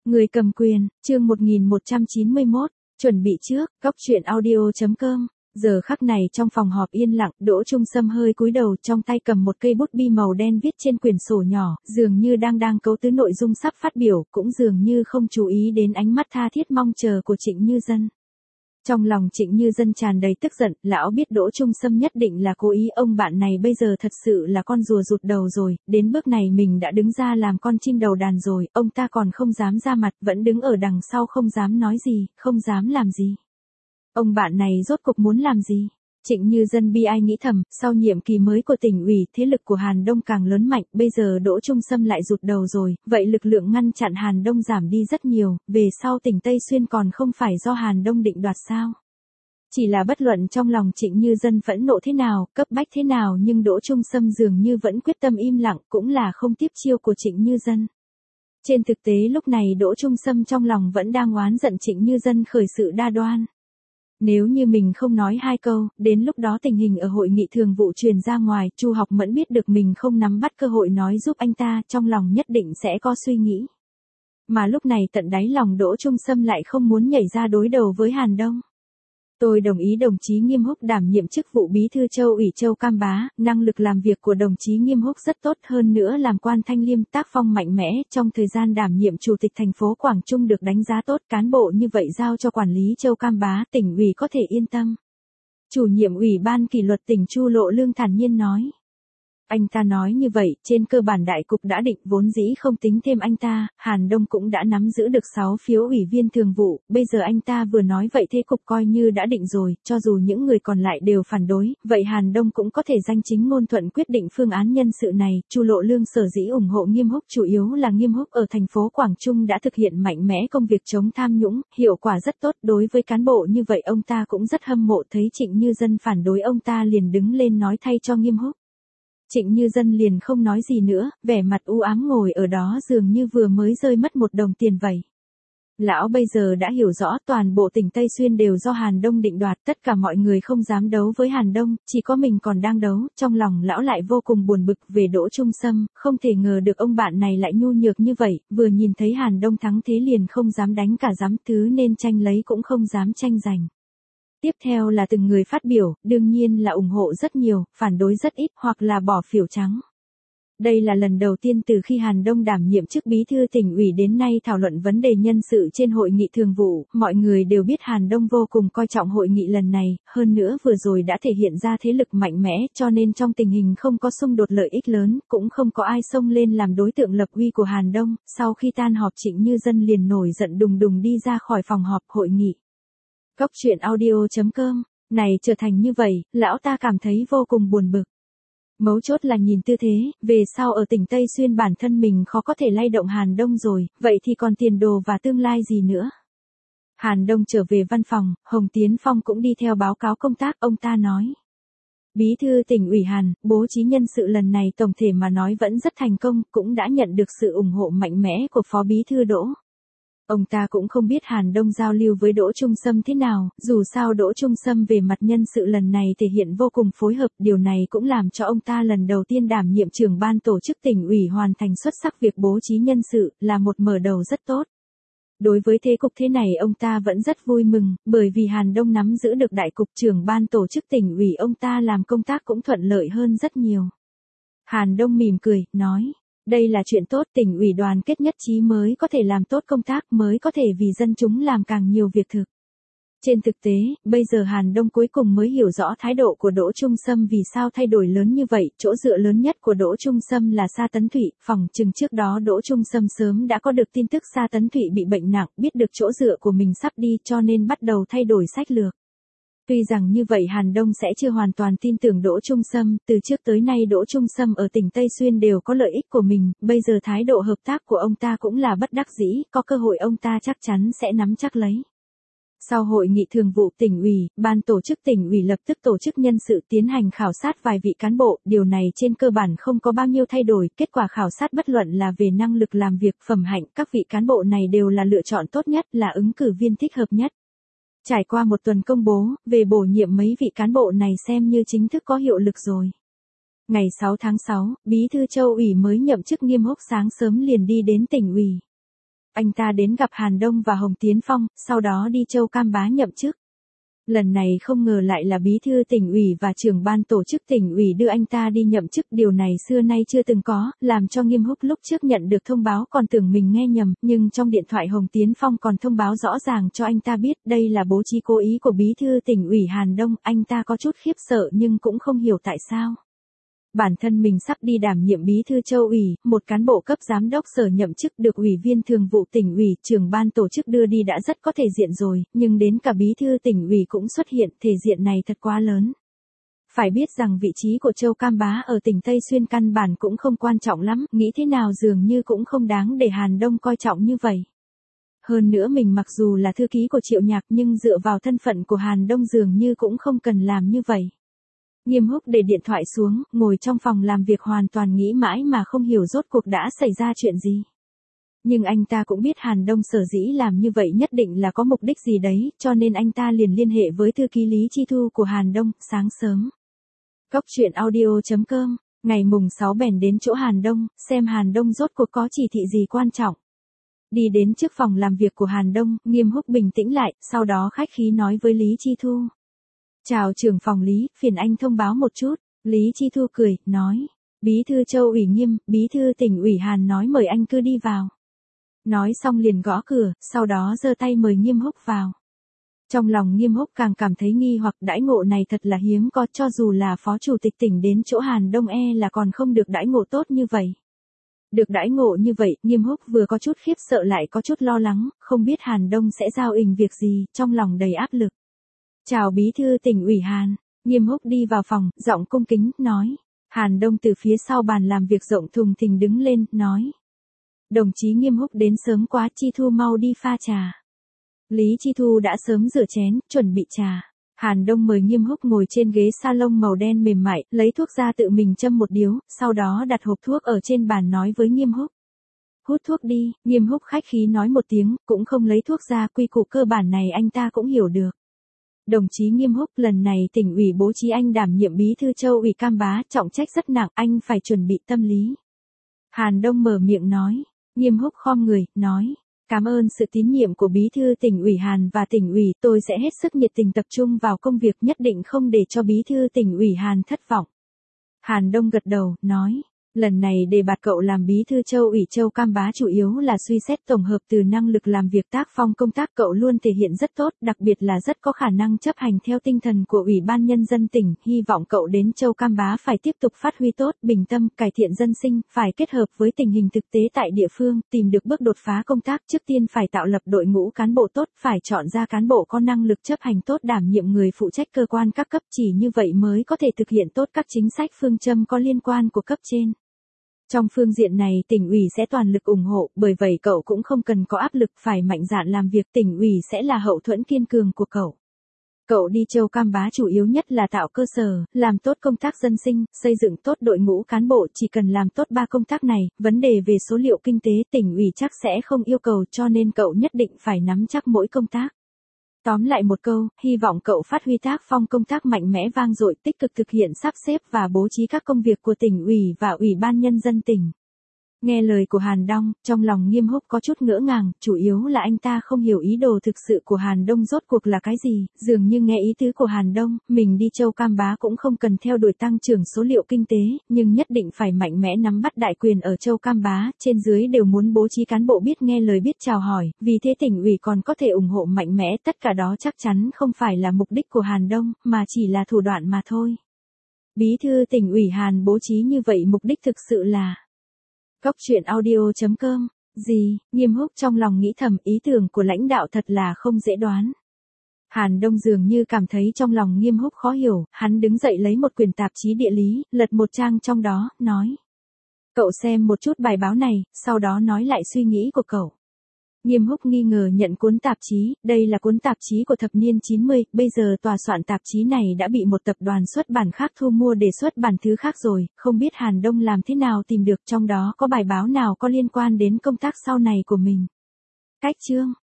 Người cầm quyền, chương 1191, chuẩn bị trước, góc truyện audio.com. Giờ khắc này trong phòng họp yên lặng, Đỗ Trung Sâm hơi cúi đầu, trong tay cầm một cây bút bi màu đen viết trên quyển sổ nhỏ, dường như đang cấu tứ nội dung sắp phát biểu, cũng dường như không chú ý đến ánh mắt tha thiết mong chờ của Trịnh Như Dân. Trong lòng Trịnh Như Dân tràn đầy tức giận, lão biết Đỗ Trung Sâm nhất định là cố ý, ông bạn này bây giờ thật sự là con rùa rụt đầu rồi, đến bước này mình đã đứng ra làm con chim đầu đàn rồi, ông ta còn không dám ra mặt, vẫn đứng ở đằng sau không dám nói gì, không dám làm gì. Ông bạn này rốt cuộc muốn làm gì? Trịnh Như Dân bi ai nghĩ thầm, sau nhiệm kỳ mới của tỉnh ủy, thế lực của Hàn Đông càng lớn mạnh, bây giờ Đỗ Trung Sâm lại rụt đầu rồi, vậy lực lượng ngăn chặn Hàn Đông giảm đi rất nhiều, về sau tỉnh Tây Xuyên còn không phải do Hàn Đông định đoạt sao? Chỉ là bất luận trong lòng Trịnh Như Dân phẫn nộ thế nào, cấp bách thế nào, nhưng Đỗ Trung Sâm dường như vẫn quyết tâm im lặng, cũng là không tiếp chiêu của Trịnh Như Dân. Trên thực tế lúc này Đỗ Trung Sâm trong lòng vẫn đang oán giận Trịnh Như Dân khởi sự đa đoan. Nếu như mình không nói hai câu, đến lúc đó tình hình ở hội nghị thường vụ truyền ra ngoài, Chu Học Mẫn biết được mình không nắm bắt cơ hội nói giúp anh ta, trong lòng nhất định sẽ có suy nghĩ. Mà lúc này tận đáy lòng Đỗ Trung Sâm lại không muốn nhảy ra đối đầu với Hàn Đông. Tôi đồng ý đồng chí Nghiêm Húc đảm nhiệm chức vụ bí thư Châu ủy Châu Cam Bá, năng lực làm việc của đồng chí Nghiêm Húc rất tốt, hơn nữa làm quan thanh liêm, tác phong mạnh mẽ, trong thời gian đảm nhiệm chủ tịch thành phố Quảng Trung được đánh giá tốt, cán bộ như vậy giao cho quản lý Châu Cam Bá, tỉnh ủy có thể yên tâm. Chủ nhiệm ủy ban kỷ luật tỉnh Chu Lộ Lương thản nhiên nói. Anh ta nói như vậy, trên cơ bản đại cục đã định, vốn dĩ không tính thêm anh ta, Hàn Đông cũng đã nắm giữ được 6 phiếu ủy viên thường vụ, bây giờ anh ta vừa nói vậy thế cục coi như đã định rồi, cho dù những người còn lại đều phản đối, vậy Hàn Đông cũng có thể danh chính ngôn thuận quyết định phương án nhân sự này. Chu Lộ Lương sở dĩ ủng hộ Nghiêm Húc chủ yếu là Nghiêm Húc ở thành phố Quảng Trung đã thực hiện mạnh mẽ công việc chống tham nhũng, hiệu quả rất tốt, đối với cán bộ như vậy ông ta cũng rất hâm mộ, thấy Trịnh Như Dân phản đối ông ta liền đứng lên nói thay cho Nghiêm Húc. Trịnh Như Dân liền không nói gì nữa, vẻ mặt u ám ngồi ở đó dường như vừa mới rơi mất một đồng tiền vậy. Lão bây giờ đã hiểu rõ toàn bộ tỉnh Tây Xuyên đều do Hàn Đông định đoạt, tất cả mọi người không dám đấu với Hàn Đông, chỉ có mình còn đang đấu, trong lòng lão lại vô cùng buồn bực về Đỗ Trung Sâm, không thể ngờ được ông bạn này lại nhu nhược như vậy, vừa nhìn thấy Hàn Đông thắng thế liền không dám đánh cả dám, thứ nên tranh lấy cũng không dám tranh giành. Tiếp theo là từng người phát biểu, đương nhiên là ủng hộ rất nhiều, phản đối rất ít hoặc là bỏ phiếu trắng. Đây là lần đầu tiên từ khi Hàn Đông đảm nhiệm chức bí thư tỉnh ủy đến nay thảo luận vấn đề nhân sự trên hội nghị thường vụ, mọi người đều biết Hàn Đông vô cùng coi trọng hội nghị lần này, hơn nữa vừa rồi đã thể hiện ra thế lực mạnh mẽ, cho nên trong tình hình không có xung đột lợi ích lớn, cũng không có ai xông lên làm đối tượng lập uy của Hàn Đông. Sau khi tan họp Trịnh Như Dân liền nổi giận đùng đùng đi ra khỏi phòng họp hội nghị. Góc truyện audio.com, này trở thành như vậy, lão ta cảm thấy vô cùng buồn bực. Mấu chốt là nhìn tư thế, về sau ở tỉnh Tây Xuyên bản thân mình khó có thể lay động Hàn Đông rồi, vậy thì còn tiền đồ và tương lai gì nữa. Hàn Đông trở về văn phòng, Hồng Tiến Phong cũng đi theo báo cáo công tác, ông ta nói. Bí thư tỉnh ủy Hàn, bố trí nhân sự lần này tổng thể mà nói vẫn rất thành công, cũng đã nhận được sự ủng hộ mạnh mẽ của Phó Bí thư Đỗ. Ông ta cũng không biết Hàn Đông giao lưu với Đỗ Trung Sâm thế nào, dù sao Đỗ Trung Sâm về mặt nhân sự lần này thể hiện vô cùng phối hợp, điều này cũng làm cho ông ta lần đầu tiên đảm nhiệm trưởng ban tổ chức tỉnh ủy hoàn thành xuất sắc việc bố trí nhân sự, là một mở đầu rất tốt. Đối với thế cục thế này ông ta vẫn rất vui mừng, bởi vì Hàn Đông nắm giữ được đại cục, trưởng ban tổ chức tỉnh ủy ông ta làm công tác cũng thuận lợi hơn rất nhiều. Hàn Đông mỉm cười, nói. Đây là chuyện tốt, tỉnh ủy đoàn kết nhất trí mới có thể làm tốt công tác, mới có thể vì dân chúng làm càng nhiều việc thực. Trên thực tế, bây giờ Hàn Đông cuối cùng mới hiểu rõ thái độ của Đỗ Trung Sâm vì sao thay đổi lớn như vậy, chỗ dựa lớn nhất của Đỗ Trung Sâm là Sa Tấn Thụy, phỏng chừng trước đó Đỗ Trung Sâm sớm đã có được tin tức Sa Tấn Thụy bị bệnh nặng, biết được chỗ dựa của mình sắp đi cho nên bắt đầu thay đổi sách lược. Tuy rằng như vậy Hàn Đông sẽ chưa hoàn toàn tin tưởng Đỗ Trung Sâm, từ trước tới nay Đỗ Trung Sâm ở tỉnh Tây Xuyên đều có lợi ích của mình, bây giờ thái độ hợp tác của ông ta cũng là bất đắc dĩ, có cơ hội ông ta chắc chắn sẽ nắm chắc lấy. Sau hội nghị thường vụ tỉnh ủy, ban tổ chức tỉnh ủy lập tức tổ chức nhân sự tiến hành khảo sát vài vị cán bộ, điều này trên cơ bản không có bao nhiêu thay đổi, kết quả khảo sát bất luận là về năng lực làm việc, phẩm hạnh, các vị cán bộ này đều là lựa chọn tốt nhất, là ứng cử viên thích hợp nhất. Trải qua một tuần công bố, về bổ nhiệm mấy vị cán bộ này xem như chính thức có hiệu lực rồi. Ngày 6 tháng 6, Bí thư Châu ủy mới nhậm chức Nghiêm Húc sáng sớm liền đi đến tỉnh ủy. anh ta đến gặp Hàn Đông và Hồng Tiến Phong, sau đó đi Châu Cam Bá nhậm chức. Lần này không ngờ lại là bí thư tỉnh ủy và trưởng ban tổ chức tỉnh ủy đưa anh ta đi nhậm chức, điều này xưa nay chưa từng có, làm cho Nghiêm Húc lúc trước nhận được thông báo còn tưởng mình nghe nhầm, nhưng trong điện thoại Hồng Tiến Phong còn thông báo rõ ràng cho anh ta biết đây là bố trí cố ý của bí thư tỉnh ủy Hàn Đông, anh ta có chút khiếp sợ nhưng cũng không hiểu tại sao. Bản thân mình sắp đi đảm nhiệm bí thư Châu ủy, một cán bộ cấp giám đốc sở nhậm chức được ủy viên thường vụ tỉnh ủy, trưởng ban tổ chức đưa đi đã rất có thể diện rồi, nhưng đến cả bí thư tỉnh ủy cũng xuất hiện, thể diện này thật quá lớn. Phải biết rằng vị trí của Châu Cam Bá ở tỉnh Tây Xuyên căn bản cũng không quan trọng lắm, nghĩ thế nào dường như cũng không đáng để Hàn Đông coi trọng như vậy. Hơn nữa mình mặc dù là thư ký của Triệu Nhạc nhưng dựa vào thân phận của Hàn Đông dường như cũng không cần làm như vậy. Nghiêm Húc để điện thoại xuống, ngồi trong phòng làm việc hoàn toàn nghĩ mãi mà không hiểu rốt cuộc đã xảy ra chuyện gì. Nhưng anh ta cũng biết Hàn Đông sở dĩ làm như vậy nhất định là có mục đích gì đấy, cho nên anh ta liền liên hệ với thư ký Lý Chi Thu của Hàn Đông, sáng sớm. Cóc truyện audio.com, ngày mùng 6 bèn đến chỗ Hàn Đông, xem Hàn Đông rốt cuộc có chỉ thị gì quan trọng. Đi đến trước phòng làm việc của Hàn Đông, Nghiêm Húc bình tĩnh lại, sau đó khách khí nói với Lý Chi Thu. Chào trưởng phòng Lý, phiền anh thông báo một chút. Lý Chi Thu cười, nói. Bí thư Châu ủy Nghiêm, bí thư tỉnh ủy Hàn nói mời anh cứ đi vào. Nói xong liền gõ cửa, sau đó giơ tay mời Nghiêm Húc vào. Trong lòng Nghiêm Húc càng cảm thấy nghi hoặc đãi ngộ này thật là hiếm có, cho dù là phó chủ tịch tỉnh đến chỗ Hàn Đông là còn không được đãi ngộ tốt như vậy. Được đãi ngộ như vậy, Nghiêm Húc vừa có chút khiếp sợ lại có chút lo lắng, không biết Hàn Đông sẽ giao ình việc gì, trong lòng đầy áp lực. Chào bí thư tỉnh ủy Hàn, Nghiêm Húc đi vào phòng, giọng cung kính, nói. Hàn Đông từ phía sau bàn làm việc rộng thùng thình đứng lên, nói. Đồng chí Nghiêm Húc đến sớm quá, Chi Thu mau đi pha trà. Lý Chi Thu đã sớm rửa chén, chuẩn bị trà. Hàn Đông mời Nghiêm Húc ngồi trên ghế salon màu đen mềm mại, lấy thuốc ra tự mình châm một điếu, sau đó đặt hộp thuốc ở trên bàn nói với Nghiêm Húc. Hút thuốc đi, Nghiêm Húc khách khí nói một tiếng, cũng không lấy thuốc ra, quy củ cơ bản này anh ta cũng hiểu được. Đồng chí Nghiêm Húc, lần này tỉnh ủy bố trí anh đảm nhiệm bí thư Châu ủy Cam Bá, trọng trách rất nặng, anh phải chuẩn bị tâm lý. Hàn Đông mở miệng nói. Nghiêm Húc khom người, nói. Cảm ơn sự tín nhiệm của bí thư tỉnh ủy Hàn và tỉnh ủy, tôi sẽ hết sức nhiệt tình tập trung vào công việc, nhất định không để cho bí thư tỉnh ủy Hàn thất vọng. Hàn Đông gật đầu, nói. Lần này đề bạt cậu làm bí thư Châu ủy Châu Cam Bá chủ yếu là suy xét tổng hợp từ năng lực làm việc tác phong công tác, cậu luôn thể hiện rất tốt, đặc biệt là rất có khả năng chấp hành theo tinh thần của Ủy ban Nhân dân tỉnh, hy vọng cậu đến Châu Cam Bá phải tiếp tục phát huy tốt, bình tâm, cải thiện dân sinh, phải kết hợp với tình hình thực tế tại địa phương, tìm được bước đột phá công tác, trước tiên phải tạo lập đội ngũ cán bộ tốt, phải chọn ra cán bộ có năng lực chấp hành tốt đảm nhiệm người phụ trách cơ quan các cấp, chỉ như vậy mới có thể thực hiện tốt các chính sách phương châm có liên quan của cấp trên. Trong phương diện này tỉnh ủy sẽ toàn lực ủng hộ, bởi vậy cậu cũng không cần có áp lực phải mạnh dạn làm việc, tỉnh ủy sẽ là hậu thuẫn kiên cường của cậu. Cậu đi Châu Cam Bá chủ yếu nhất là tạo cơ sở, làm tốt công tác dân sinh, xây dựng tốt đội ngũ cán bộ, chỉ cần làm tốt 3 công tác này, vấn đề về số liệu kinh tế tỉnh ủy chắc sẽ không yêu cầu, cho nên cậu nhất định phải nắm chắc mỗi công tác. Tóm lại một câu, hy vọng cậu phát huy tác phong công tác mạnh mẽ vang dội, tích cực thực hiện sắp xếp và bố trí các công việc của tỉnh ủy và Ủy ban Nhân dân tỉnh. Nghe lời của Hàn Đông, trong lòng Nghiêm Húc có chút ngỡ ngàng, chủ yếu là anh ta không hiểu ý đồ thực sự của Hàn Đông rốt cuộc là cái gì, dường như nghe ý tứ của Hàn Đông, mình đi Châu Cam Bá cũng không cần theo đuổi tăng trưởng số liệu kinh tế, nhưng nhất định phải mạnh mẽ nắm bắt đại quyền ở Châu Cam Bá, trên dưới đều muốn bố trí cán bộ biết nghe lời biết chào hỏi, vì thế tỉnh ủy còn có thể ủng hộ mạnh mẽ, tất cả đó chắc chắn không phải là mục đích của Hàn Đông, mà chỉ là thủ đoạn mà thôi. Bí thư tỉnh ủy Hàn bố trí như vậy mục đích thực sự là... Cóc truyện audio.com, gì, Nghiêm Húc trong lòng nghĩ thầm, ý tưởng của lãnh đạo thật là không dễ đoán. Hàn Đông dường như cảm thấy trong lòng Nghiêm Húc khó hiểu, hắn đứng dậy lấy một quyển tạp chí địa lý, lật một trang trong đó, nói. Cậu xem một chút bài báo này, sau đó nói lại suy nghĩ của cậu. Nghiêm Húc nghi ngờ nhận cuốn tạp chí, đây là cuốn tạp chí của thập niên 90, bây giờ tòa soạn tạp chí này đã bị một tập đoàn xuất bản khác thu mua để xuất bản thứ khác rồi, không biết Hàn Đông làm thế nào tìm được, trong đó có bài báo nào có liên quan đến công tác sau này của mình. Cách chương